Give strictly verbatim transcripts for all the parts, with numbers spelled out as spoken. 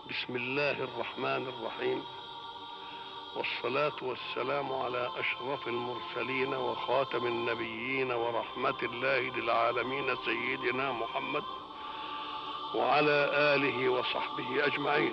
بسم الله الرحمن الرحيم، والصلاة والسلام على أشرف المرسلين وخاتم النبيين ورحمة الله للعالمين سيدنا محمد وعلى آله وصحبه أجمعين.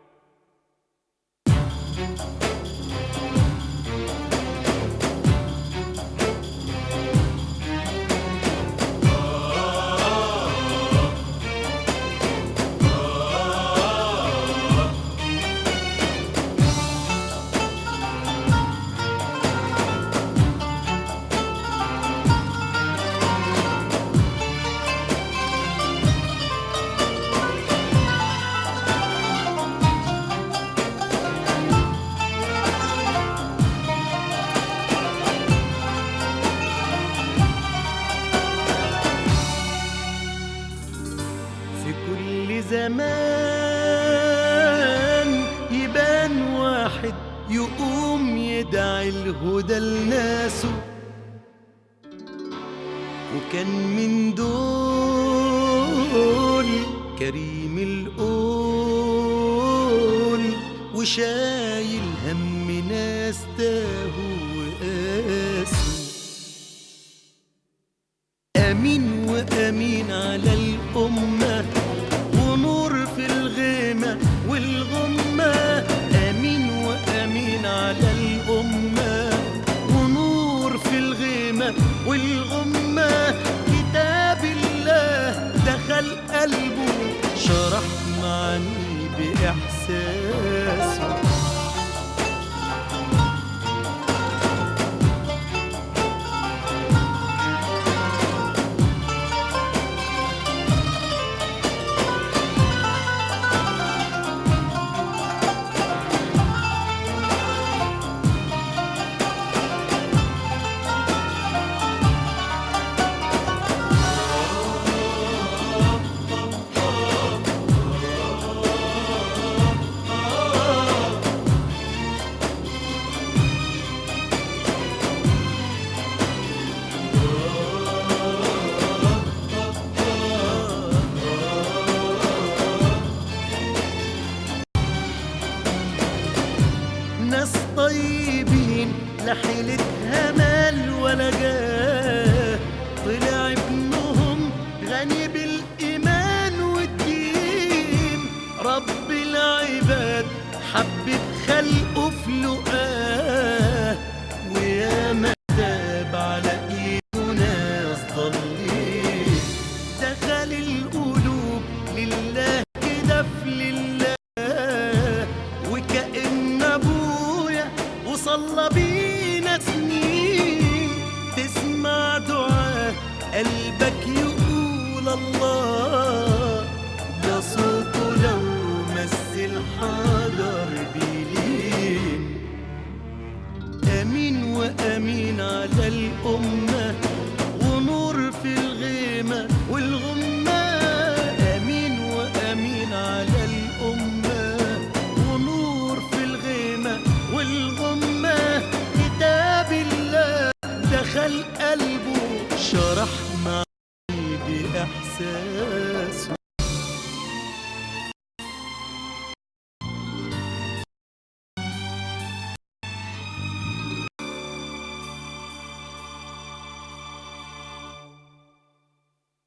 زمان يبان واحد يقوم يدعي الهدى لناسه، وكان من دول كريم القول وشايل هم ناس تاهوا وقاسوا. أمين وأمين على الأمة ونور في الغيمة والغمة. أمين وأمين على الأمة ونور في الغيمة والغمة. كتاب الله دخل قلبه شرح معاني بإحساسه. ناس طيبين لا حيلتها مال ولا جاه، طلع ابنهم غني بالإيمان والدين. رب العباد حبب خلقه في لقاه، وياما تاب على ايده ناس ضالين. دخل القلوب لله كده في لله، وكأن ابويا وصلى بينا سنين. تسمع دعاء قلبك يقول الله، ده صوته لو مس الحجر بيلين. أمين وأمين على الأمة ونور في الغيمة والغمة. أمين وأمين على الأمة ونور في الغيمة والغمة. كتاب الله دخل قلبه شرح معاني بإحساسه.